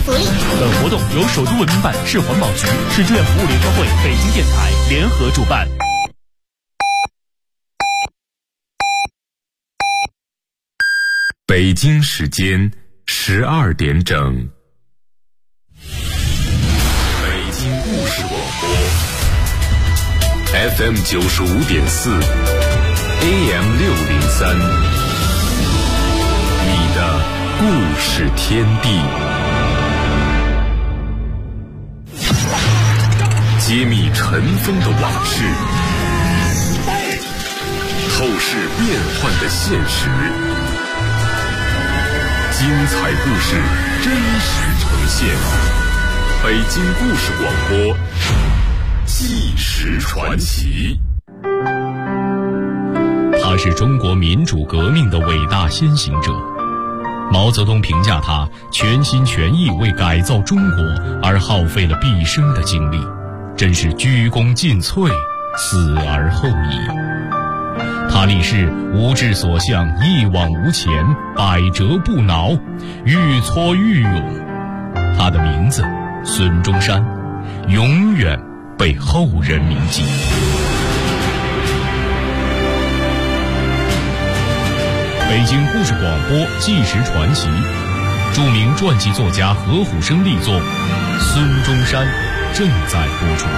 福利。 本活动由首都文明办、市环保局、市志愿服务联合会、北京电台联合主办。 北京时间12点整。北京故事广播 FM 95.4 AM 603，你的故事天地。揭秘尘封的往事，透视变幻的现实，精彩故事真实呈现。北京故事广播，纪实传奇。 他是中国民主革命的伟大先行者。毛泽东评价他全心全意为改造中国而耗费了毕生的精力，真是鞠躬尽瘁，死而后已。他立誓无志所向，一往无前，百折不挠，愈挫愈勇。他的名字孙中山，永远被后人铭记。北京故事广播纪实传奇，著名传记作家何虎生力作《孙中山》正在播出。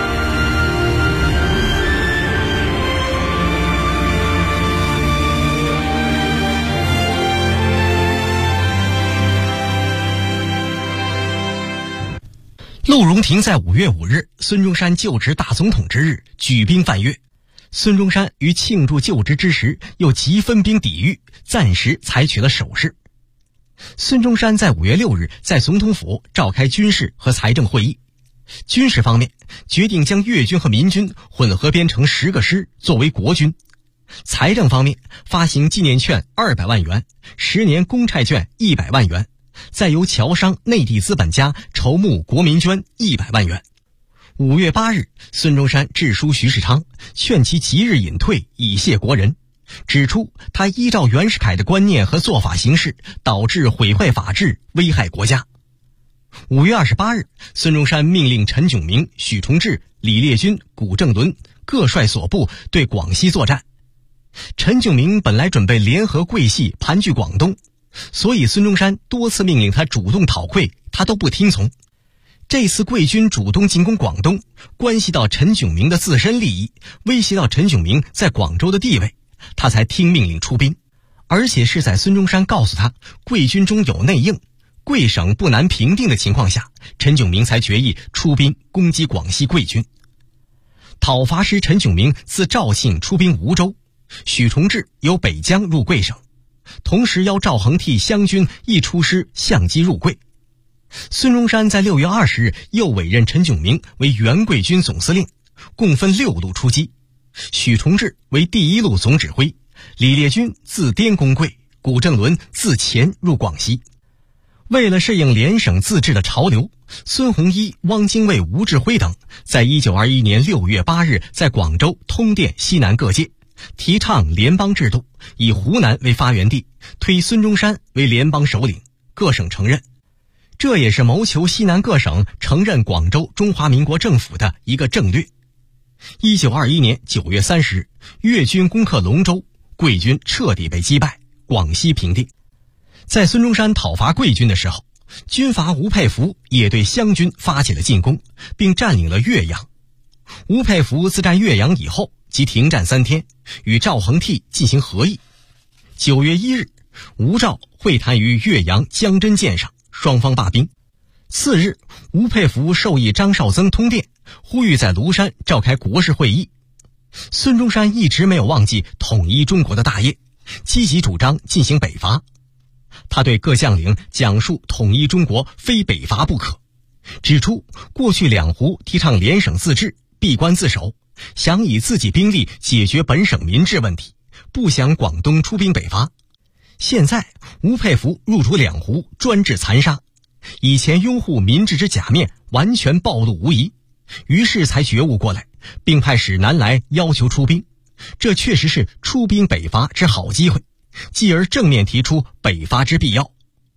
陆荣廷在5月5日，孙中山就职大总统之日，举兵犯越。孙中山于庆祝就职之时，又即分兵抵御，暂时采取了守势。孙中山在5月6日在总统府召开军事和财政会议。军事方面，决定将粤军和民军混合编成10个师作为国军。财政方面，发行纪念券200万元，10年公债券100万元，再由侨商、内地资本家筹募国民捐100万元。5月8日，孙中山致书徐世昌，劝其即日隐退，以谢国人，指出他依照袁世凯的观念和做法行事，导致毁坏法治，危害国家。5月28日，孙中山命令陈炯明、许崇智、李烈钧、古正伦各率所部对广西作战。陈炯明本来准备联合桂系盘踞广东，所以孙中山多次命令他主动讨溃，他都不听从。这次桂军主动进攻广东，关系到陈炯明的自身利益，威胁到陈炯明在广州的地位，他才听命令出兵。而且是在孙中山告诉他桂军中有内应，桂省不难平定的情况下，陈炯明才决意出兵攻击广西桂军。讨伐师陈炯明自肇庆出兵梧州，许崇智由北江入桂省，同时邀赵恒惕湘军亦出师相机入桂。孙中山在6月20日又委任陈炯明为原桂军总司令，共分6路出击，许崇智为第1路总指挥，李烈钧自滇攻桂，古正伦自黔入广西。为了适应联省自治的潮流，孙洪一、汪精卫、吴志辉等在1921年6月8日在广州通电西南各界，提倡联邦制度，以湖南为发源地，推孙中山为联邦首领，各省承认。这也是谋求西南各省承认广州中华民国政府的一个政略。1921年9月30日，粤军攻克龙州，桂军彻底被击败，广西平定。在孙中山讨伐桂军的时候，军阀吴佩孚也对湘军发起了进攻，并占领了岳阳。吴佩孚自占岳阳以后，即停战3天，与赵恒惕进行和议。9月1日，吴赵会谈于岳阳江真舰上，双方罢兵。次日，吴佩孚授意张绍曾通电，呼吁在庐山召开国事会议。孙中山一直没有忘记统一中国的大业，积极主张进行北伐。他对各将领讲述统一中国非北伐不可，指出过去两湖提倡联省自治，闭关自守，想以自己兵力解决本省民治问题，不想广东出兵北伐。现在吴佩孚入主两湖，专制残杀，以前拥护民治之假面完全暴露无遗，于是才觉悟过来，并派使南来要求出兵。这确实是出兵北伐之好机会，继而正面提出北伐之必要。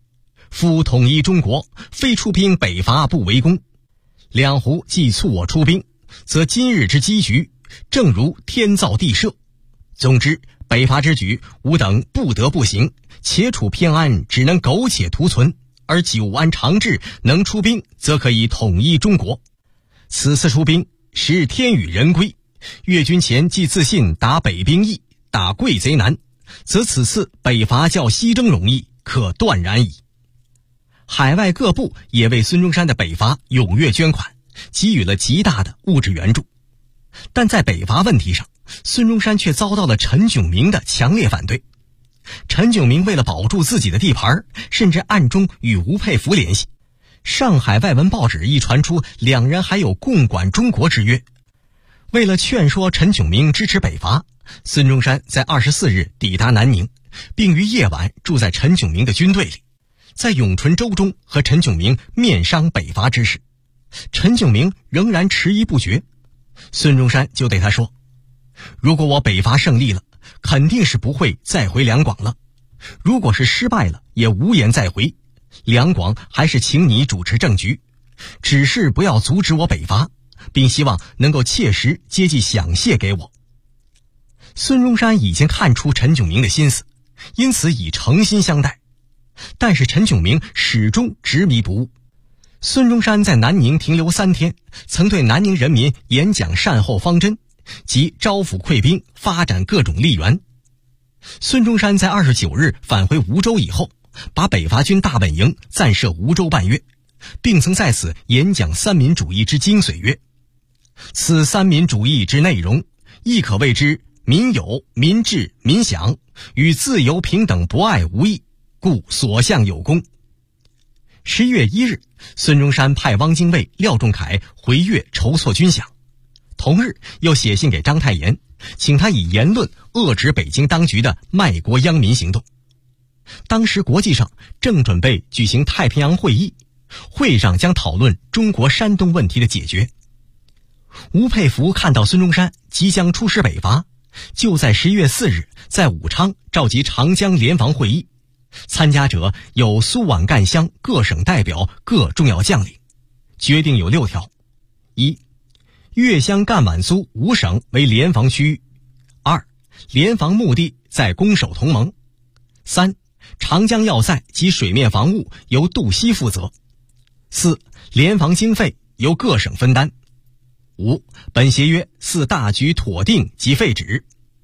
夫统一中国，非出兵北伐不为功。两湖既促我出兵，则今日之机局，正如天造地设。总之，北伐之举，吾等不得不行。且处偏安，只能苟且图存；而久安长治，能出兵，则可以统一中国。此次出兵，实天与人归。越军前既自信打北兵易，打贵贼难，则此次北伐较西征容易，可断然矣。海外各部也为孙中山的北伐踊跃捐款，给予了极大的物质援助。但在北伐问题上，孙中山却遭到了陈炯明的强烈反对。陈炯明为了保住自己的地盘，甚至暗中与吴佩孚联系。上海外文报纸一传出两人还有共管中国之约。为了劝说陈炯明支持北伐，孙中山在24日抵达南宁，并于夜晚住在陈炯明的军队里，在永淳州中和陈炯明面商北伐之事。陈炯明仍然迟疑不决，孙中山就对他说：如果我北伐胜利了，肯定是不会再回两广了；如果是失败了，也无颜再回。两广还是请你主持政局，只是不要阻止我北伐，并希望能够切实接济饷械给我。孙中山已经看出陈炯明的心思，因此以诚心相待。但是陈炯明始终执迷不悟。孙中山在南宁停留3天，曾对南宁人民演讲善后方针，即招抚溃兵，发展各种利源。孙中山在29日返回梧州以后，把北伐军大本营暂设梧州半月，并曾在此演讲三民主义之精髓曰：此三民主义之内容，亦可谓之民有、民治、民享，与自由平等博爱无异，故所向有功。11月1日，孙中山派汪精卫、廖仲恺回粤筹措军饷，同日又写信给章太炎，请他以言论遏制北京当局的卖国殃民行动。当时国际上正准备举行太平洋会议，会上将讨论中国山东问题的解决。吴佩孚看到孙中山即将出师北伐，就在11月4日在武昌召集长江联防会议，参加者有苏皖赣湘各省代表、各重要将领。决定有6条： 1. 粤湘赣皖苏5省为联防区域； 2. 联防目的在攻守同盟； 3. 长江要塞及水面防务由杜西负责； 4. 联防经费由各省分担； 5. 本协约似大局妥定即废止；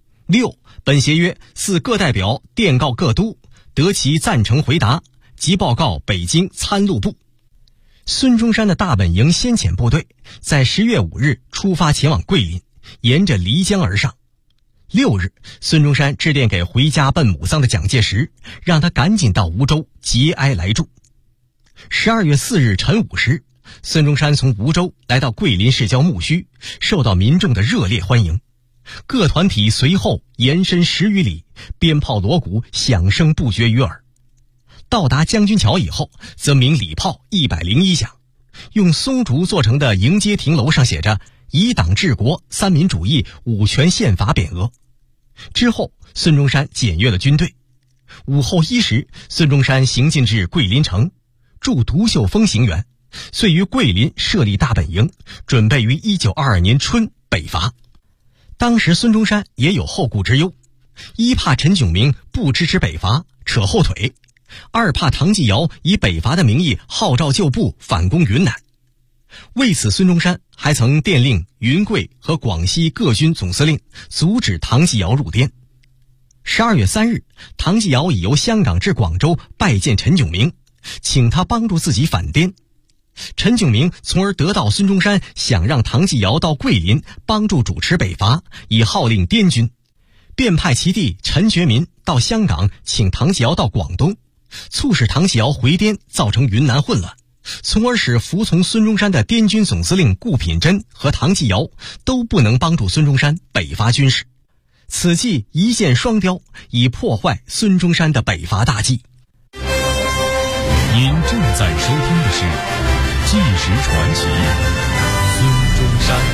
6. 本协约似各代表电告各都，得其赞成回答，即报告北京参录部。孙中山的大本营先遣部队在10月5日出发前往桂林，沿着漓江而上。6日，孙中山致电给回家奔母丧的蒋介石，让他赶紧到梧州节哀来助。12月4日晨5时，孙中山从梧州来到桂林市郊木须，受到民众的热烈欢迎。各团体随后延伸10余里，鞭炮锣鼓响声不绝于耳。到达将军桥以后，则鸣礼炮101响，用松竹做成的迎接亭楼上写着“以党治国、三民主义、五权宪法”匾额。之后，孙中山检阅了军队。午后1时，孙中山行进至桂林城，驻独秀峰行辕，遂于桂林设立大本营，准备于1922年春北伐。当时孙中山也有后顾之忧：一怕陈炯明不支持北伐，扯后腿；二怕唐继尧以北伐的名义号召旧部反攻云南。为此，孙中山还曾电令云贵和广西各军总司令阻止唐继尧入滇。12月3日，唐继尧已由香港至广州拜见陈炯明，请他帮助自己反滇。陈炯明从而得到孙中山想让唐继尧到桂林帮助主持北伐，以号令滇军，便派其弟陈觉民到香港请唐继尧到广东，促使唐继尧回滇，造成云南混乱，从而使服从孙中山的滇军总司令顾品珍和唐继尧都不能帮助孙中山北伐军事。此计一箭双雕，以破坏孙中山的北伐大计。 您正在收听的是《纪实传奇》，孙中山。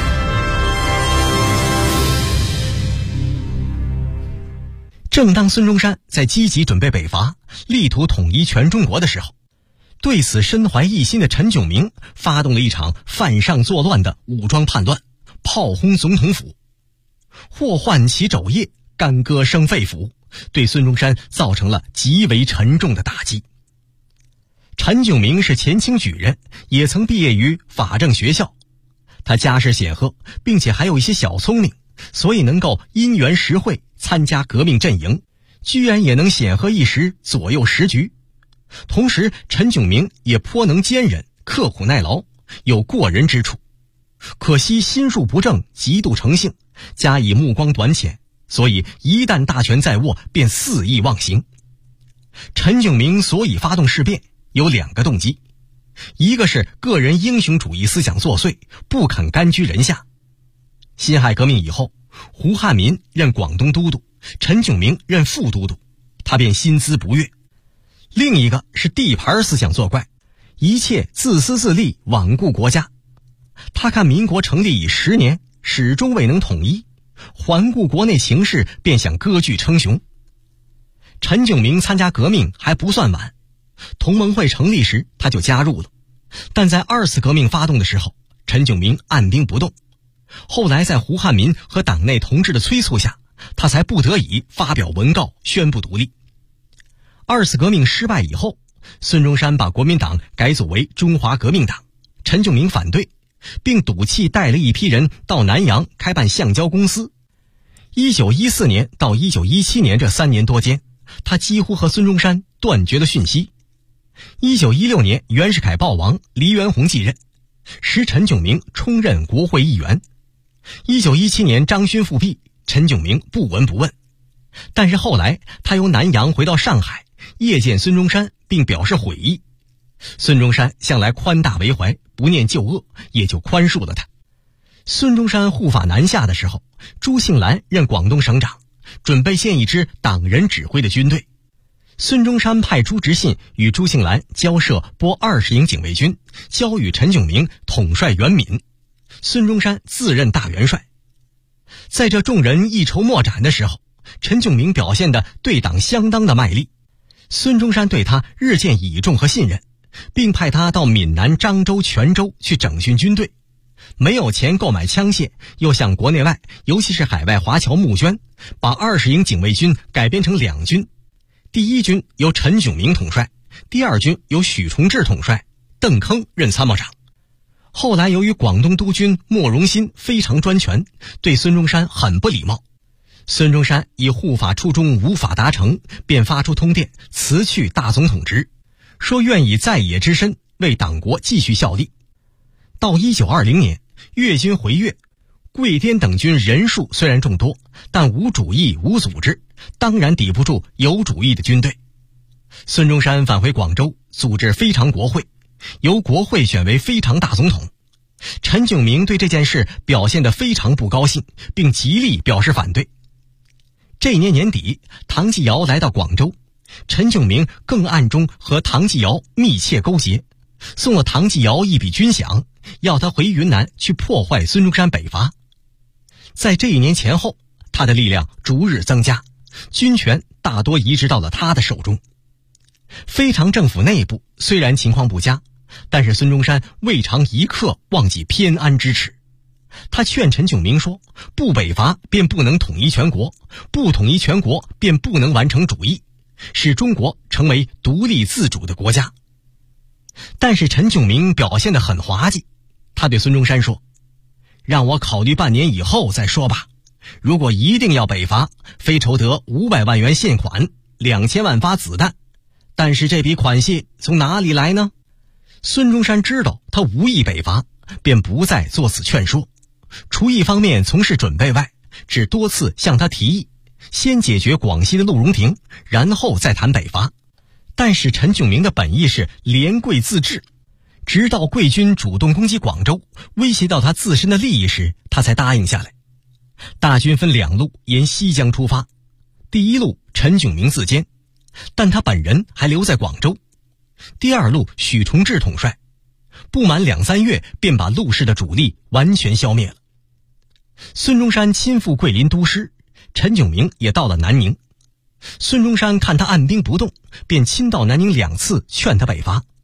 正当孙中山在积极准备北伐，力图统一全中国的时候， 对此身怀异心的陈炯明发动了一场犯上作乱的武装叛乱，炮轰总统府，祸患其肘腋，干戈生肺腑，对孙中山造成了极为沉重的打击。陈炯明是前清举人，也曾毕业于法政学校，他家世显赫，并且还有一些小聪明，所以能够因缘实会参加革命阵营，居然也能显赫一时，左右时局。同时陈炯明也颇能坚忍，刻苦耐劳，有过人之处。可惜心术不正，极度成性，加以目光短浅，所以一旦大权在握，便肆意妄行。陈炯明所以发动事变有2个动机，一个是个人英雄主义思想作祟，不肯甘居人下。辛亥革命以后，胡汉民任广东都督，陈炯明任副都督，他便心资不悦。另一个是地盘思想作怪，一切自私自利，罔顾国家。他看民国成立已10年，始终未能统一，环顾国内形势，便想割据称雄。陈炯明参加革命还不算晚，同盟会成立时他就加入了，但在2次革命发动的时候，陈炯明按兵不动。后来在胡汉民和党内同志的催促下，他才不得已发表文告宣布独立。2次革命失败以后，孙中山把国民党改组为中华革命党，陈炯明反对，并赌气带了一批人到南洋开办橡胶公司。1914年到1917年这3年多间，他几乎和孙中山断绝了讯息。1916年袁世凯暴亡，黎元洪继任，时陈炯明充任国会议员。1917年张勋复辟，陈炯明不闻不问。但是后来他由南洋回到上海，夜见孙中山，并表示悔意。孙中山向来宽大为怀，不念旧恶，也就宽恕了他。孙中山护法南下的时候，朱庆澜任广东省长，准备建一支党人指挥的军队。孙中山派朱执信与朱庆澜交涉拨20营警卫军，交与陈炯明统帅袁闽，孙中山自任大元帅。在这众人一筹莫展的时候，陈炯明表现得对党相当的卖力，孙中山对他日渐倚重和信任，并派他到闽南漳州、泉州去整训军队。没有钱购买枪械，又向国内外尤其是海外华侨募捐，把20营警卫军改编成2军。第1军由陈炯明统帅，第2军由许崇智统帅，邓铿任参谋长。后来由于广东督军莫荣新非常专权，对孙中山很不礼貌，孙中山以护法初衷无法达成，便发出通电辞去大总统职，说愿以在野之身为党国继续效力。到1920年，粤军回粤，桂滇等军人数虽然众多，但无主义无组织，当然抵不住有主义的军队。孙中山返回广州，组织非常国会，由国会选为非常大总统。陈炯明对这件事表现得非常不高兴，并极力表示反对。这年年底，唐继尧来到广州，陈炯明更暗中和唐继尧密切勾结，送了唐继尧一笔军饷，要他回云南去破坏孙中山北伐。在这1年前后，他的力量逐日增加，军权大多移植到了他的手中。非常政府内部虽然情况不佳，但是孙中山未尝一刻忘记偏安之耻。他劝陈炯明说，不北伐便不能统一全国，不统一全国便不能完成主义，使中国成为独立自主的国家。但是陈炯明表现得很滑稽，他对孙中山说，让我考虑半年以后再说吧，如果一定要北伐，非筹得500万元现款，2000万发子弹，但是这笔款项从哪里来呢？孙中山知道他无意北伐，便不再作此劝说，除一方面从事准备外，只多次向他提议先解决广西的陆荣廷，然后再谈北伐。但是陈炯明的本意是联桂自治，直到桂军主动攻击广州，威胁到他自身的利益时，他才答应下来。大军分2路沿西江出发，第1路陈炯明自坚，但他本人还留在广州。第2路许崇智统帅，不满2-3月便把陆氏的主力完全消灭了。孙中山亲赴桂林督师，陈炯明也到了南宁。孙中山看他按兵不动，便亲到南宁2次劝他北伐。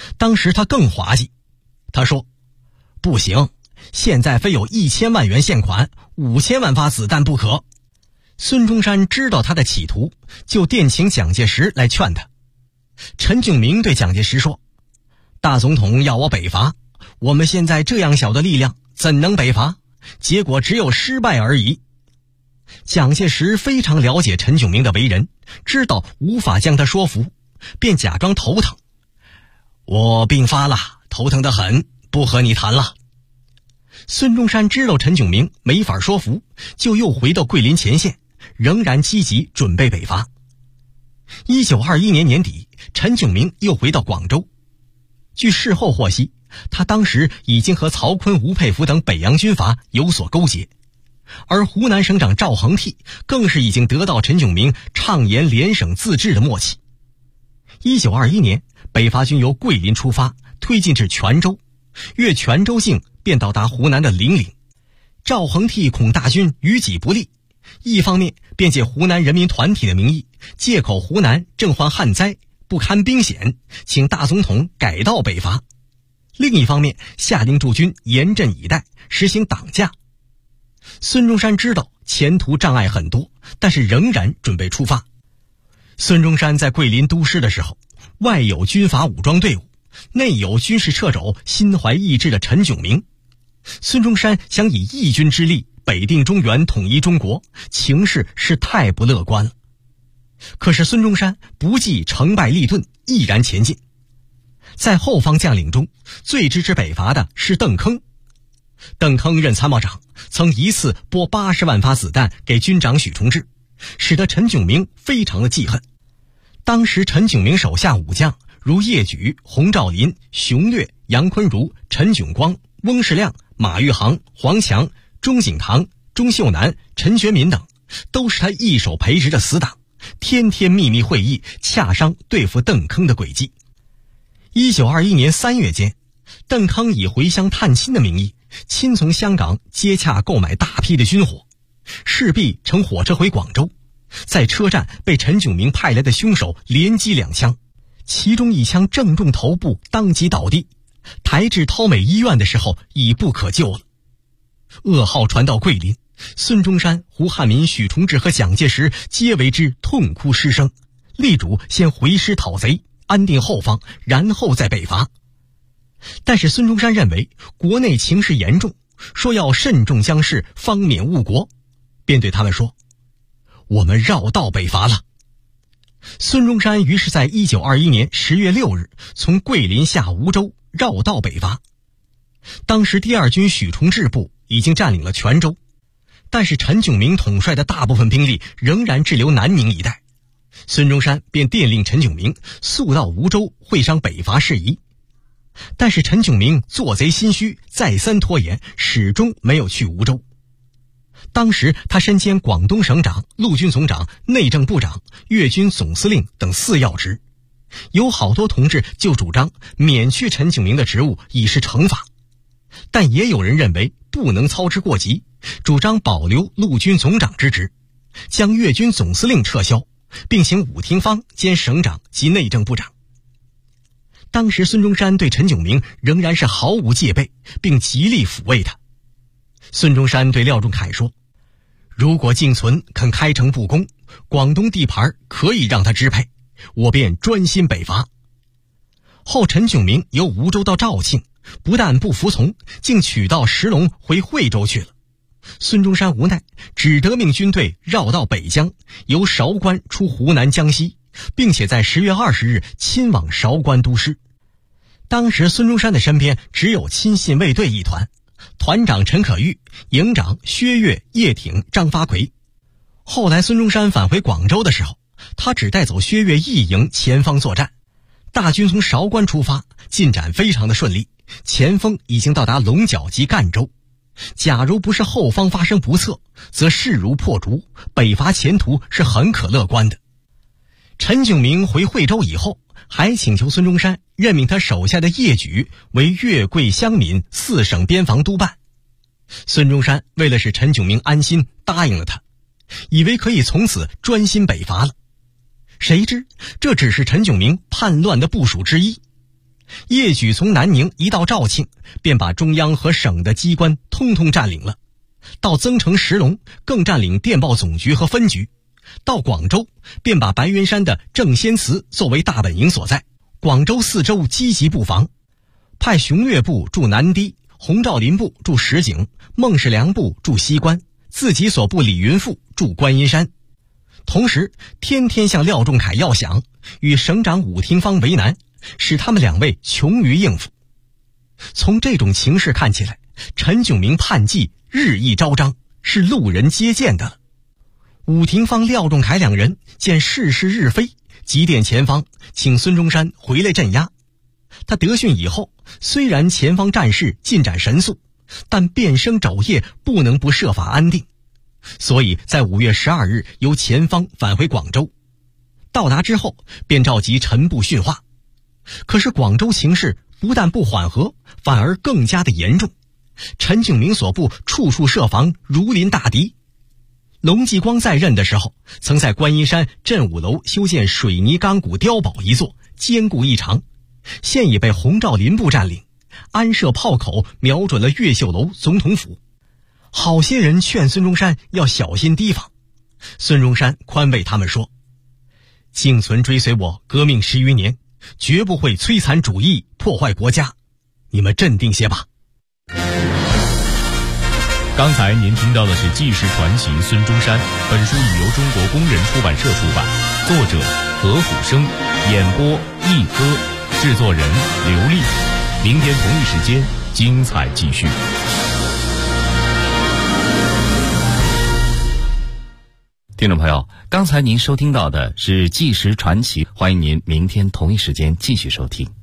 当时他更滑稽，他说：“不行，现在非有1000万元现款，5000万发子弹不可。”孙中山知道他的企图，就电请蒋介石来劝他。陈炯明对蒋介石说：“大总统要我北伐，我们现在这样小的力量，怎能北伐？结果只有失败而已。”蒋介石非常了解陈炯明的为人，知道无法将他说服，便假装头疼：“我病发了，头疼得很，不和你谈了。”孙中山知道陈炯明没法说服，就又回到桂林前线，仍然积极准备北伐。1921年年底，陈炯明又回到广州。据事后获悉，他当时已经和曹锟、吴佩孚等北洋军阀有所勾结，而湖南省长赵恒惕更是已经得到陈炯明倡言联省自治的默契。1921年，北伐军由桂林出发，推进至泉州，越泉州境便到达湖南的零陵。赵恒惕恐大军于己不利，一方面便借湖南人民团体的名义，借口湖南正患旱灾，不堪兵险，请大总统改道北伐；另一方面下令驻军严阵以待，实行党价。孙中山知道前途障碍很多，但是仍然准备出发。孙中山在桂林督师的时候，外有军阀武装队伍，内有军事掣肘、心怀异志的陈炯明。孙中山想以义军之力北定中原，统一中国，情势是太不乐观了。可是孙中山不计成败利钝，毅然前进。在后方将领中，最支持北伐的是邓铿。邓铿任参谋长，曾一次拨80万发子弹给军长许崇智，使得陈炯明非常的记恨。当时陈炯明手下武将如叶举、洪兆麟、熊略、杨坤如、陈炯光、翁士亮、马玉航、黄强、钟景堂、钟秀南、陈觉民等，都是他一手培植的死党，天天秘密会议，洽商对付邓铿的诡计。1921年3月间，邓铿以回乡探亲的名义，亲从香港接洽购买大批的军火，势必乘火车回广州，在车站被陈炯明派来的凶手连击2枪，其中1枪正中头部，当即倒地，抬至涛美医院的时候已不可救了。噩耗传到桂林，孙中山、胡汉民、许崇智和蒋介石皆为之痛哭失声，力主先回师讨贼，安定后方，然后再北伐。但是孙中山认为国内情势严重，说要慎重将事，方免误国，便对他们说：“我们绕道北伐了。”孙中山于是在1921年10月6日从桂林下梧州，绕道北伐。当时第2军许崇智部已经占领了泉州，但是陈炯明统帅的大部分兵力仍然滞留南宁一带。孙中山便电令陈炯明速到梧州会商北伐事宜。但是陈炯明做贼心虚，再三拖延，始终没有去梧州。当时他身兼广东省长、陆军总长、内政部长、粤军总司令等4要职，有好多同志就主张免去陈炯明的职务以示惩罚，但也有人认为不能操之过急，主张保留陆军总长之职，将粤军总司令撤销，并请伍廷芳兼省长及内政部长。当时孙中山对陈炯明仍然是毫无戒备，并极力抚慰他。孙中山对廖仲恺说：“如果敬存肯开诚布公，广东地盘可以让他支配，我便专心北伐。”后陈炯明由梧州到肇庆，不但不服从，竟取道石龙回惠州去了。孙中山无奈，只得命军队绕道北疆，由韶关出湖南江西，并且在10月20日亲往韶关督师。当时孙中山的身边只有亲信卫队一团，团长陈可玉，营长薛岳、叶挺、张发奎。后来孙中山返回广州的时候，他只带走薛岳一营前方作战。大军从韶关出发，进展非常的顺利，前锋已经到达龙角及赣州。假如不是后方发生不测，则势如破竹，北伐前途是很可乐观的。陈炯明回惠州以后，还请求孙中山任命他手下的叶举为粤桂湘闽4省边防督办。孙中山为了使陈炯明安心，答应了他，以为可以从此专心北伐了。谁知这只是陈炯明叛乱的部署之一。 夜举从南宁一到肇庆，便把中央和省的机关通通占领了。到增城石龙，更占领电报总局和分局。到广州，便把白云山的正仙祠作为大本营所在。广州四周积极布防，派熊略部驻南堤，洪兆麟部驻石井，孟世良部驻西关，自己所部李云富驻观音山。同时天天向廖仲恺要饷，与省长伍廷芳为难，使他们两位穷于应付。从这种情势看起来，陈炯明叛计日益昭彰，是路人皆见的了。伍廷芳、廖仲恺两人见事势日非，急电前方，请孙中山回来镇压。他得讯以后，虽然前方战事进展神速，但变生肘腋不能不设法安定，所以在5月12日由前方返回广州。到达之后，便召集陈部训话。可是广州情势不但不缓和，反而更加的严重。陈炯明所部处处设防，如临大敌。龙继光在任的时候，曾在观音山镇武楼修建水泥钢骨碉堡一座，坚固异常。现已被洪兆麟部占领，安设炮口，瞄准了越秀楼总统府。好些人劝孙中山要小心提防，孙中山宽慰他们说：幸存追随我革命10余年，绝不会摧残主义，破坏国家，你们镇定些吧。 刚才您听到的是纪实传奇孙中山，本书已由中国工人出版社出版，作者何虎生，演播一歌，制作人刘丽。明天同一时间精彩继续。 听众朋友，刚才您收听到的是纪实传奇，欢迎您明天同一时间继续收听。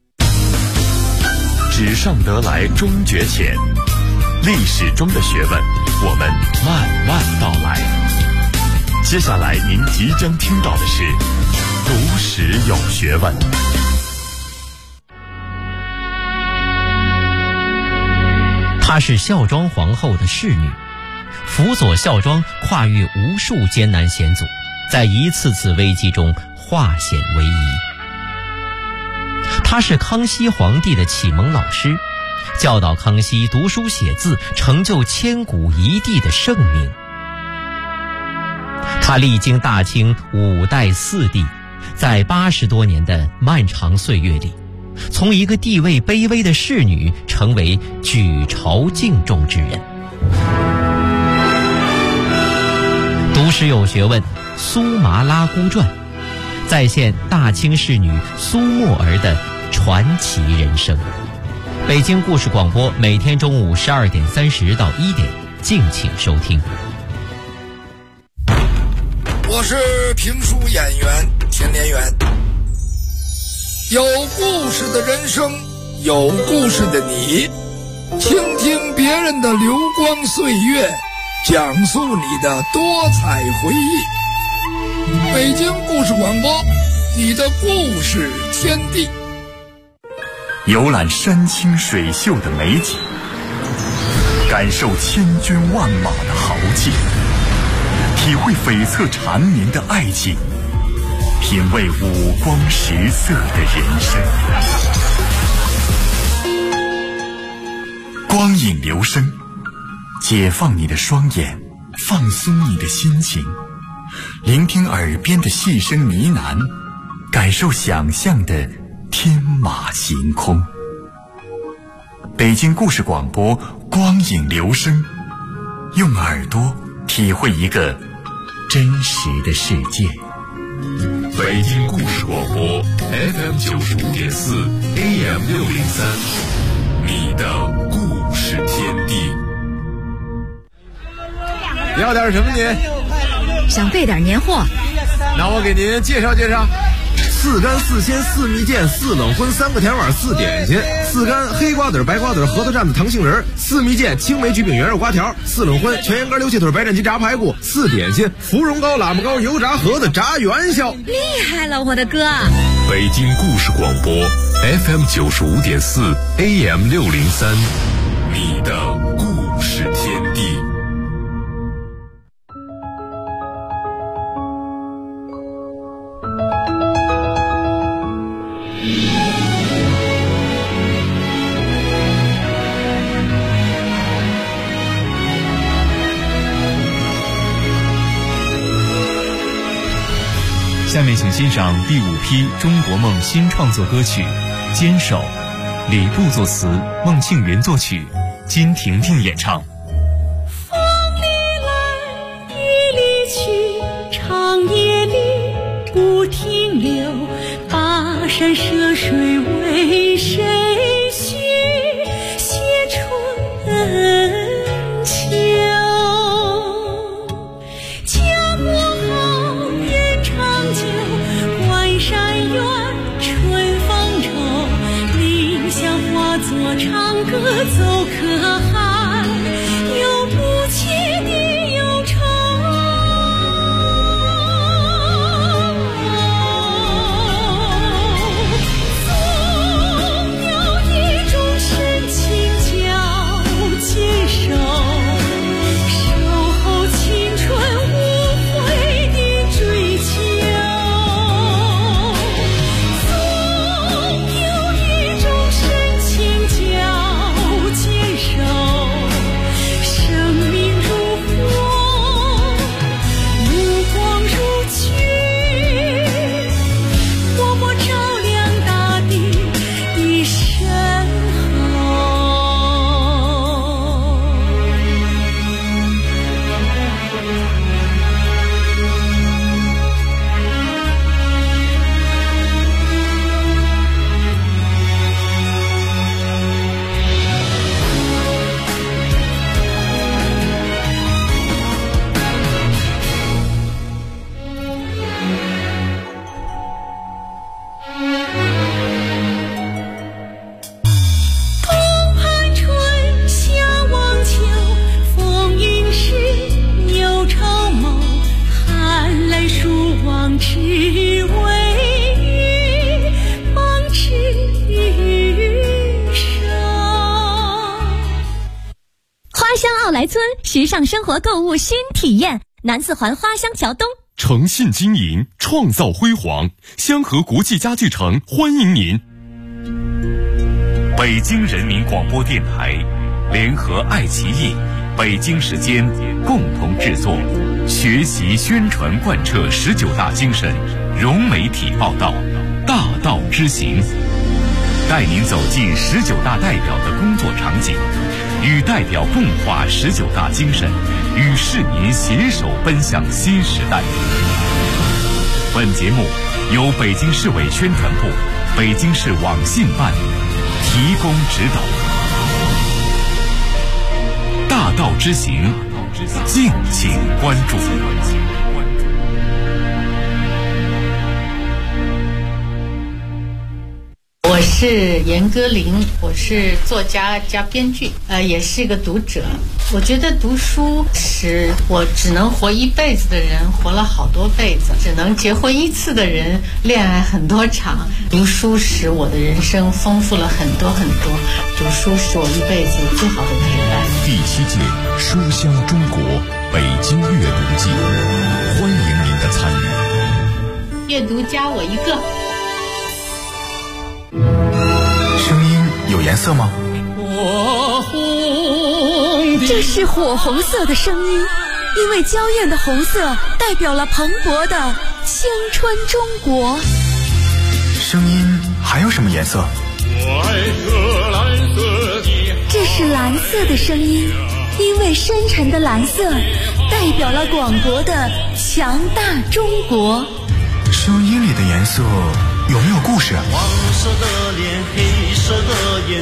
纸上得来终觉浅，历史中的学问，我们慢慢道来。接下来您即将听到的是读史有学问。 她是孝庄皇后的侍女，辅佐孝庄跨越无数艰难险阻，在一次次危机中化险为夷。她是康熙皇帝的启蒙老师，教导康熙读书写字，成就千古一帝的盛名。她历经大清5代4帝，在80多年的漫长岁月里，从一个地位卑微的侍女成为举朝敬重之人。读史有学问，苏麻拉姑传，再现大清侍女苏沫儿的传奇人生。北京故事广播每天中午12点30到1点，敬请收听。 我是评书演员田连元。有故事的人生，有故事的你，倾听别人的流光岁月，讲述你的多彩回忆。北京故事广播，你的故事天地。 游览山清水秀的美景，感受千军万马的豪气，体会悱恻缠绵的爱情，品味五光十色的人生。光影留声，解放你的双眼，放松你的心情，聆听耳边的细声呢喃，感受想象的天马行空。北京故事广播，光影留声，用耳朵体会一个真实的世界。 北京故事广播 FM 95.4 AM 603，你的故事天地。 要点什么您？ 想备点年货。 那我给您介绍介绍：4干4鲜4蜜饯4冷荤3个甜碗4点心，4干黑瓜子白瓜子核桃蘸子糖杏仁，4蜜饯青梅焗饼圆肉瓜条，4冷荤全羊肝溜气腿白斩鸡炸排骨，4点心芙蓉糕喇嘛糕油炸盒子炸元宵。 厉害了，我的哥！ 北京故事广播 FM 95.4 AM 603，你的故事天地。 面请欣赏第5批中国梦新创作歌曲《坚守》，李布作词，孟庆云作曲，金婷婷演唱。 风里来，雨里去，长夜里不停留，跋山涉水为谁去写春秋？家国好，人长久，关山远，春风愁，理想化作长歌奏可汗，有不切的忧愁。总有一种深情叫坚守，守候青春无悔的追求。总有一种深情叫坚守，生命如火，目光如炬，默默照亮大地的身后。东畔春，夏望秋，风云时，忧愁眸，含泪数往事为与梦之余生。 花乡奥莱村时尚生活购物新体验，南四环花乡桥东。 诚信经营，创造辉煌，香河国际家具城欢迎您。北京人民广播电台联合爱奇艺、北京时间共同制作，学习宣传贯彻19大精神，融媒体报道，大道之行，带您走进19大代表的工作场景，与代表共话19大精神，与市民携手奔向新时代。本节目由北京市委宣传部、北京市网信办提供指导。大道之行，敬请关注。 我是严歌苓，我是作家加编剧，也是一个读者。我觉得读书使我只能活一辈子的人活了好多辈子，只能结婚一次的人恋爱很多场。读书使我的人生丰富了很多很多，读书是我一辈子最好的陪伴。 第7届书香中国北京阅读季，欢迎您的参与。 阅读加我一个。 声音有颜色吗？ 这是火红色的声音，因为娇艳的红色代表了蓬勃的青春中国。 声音还有什么颜色？ 这是蓝色的声音，因为深沉的蓝色代表了广博的强大中国。 声音里的颜色有没有故事？ 黄色的脸，黑色的眼。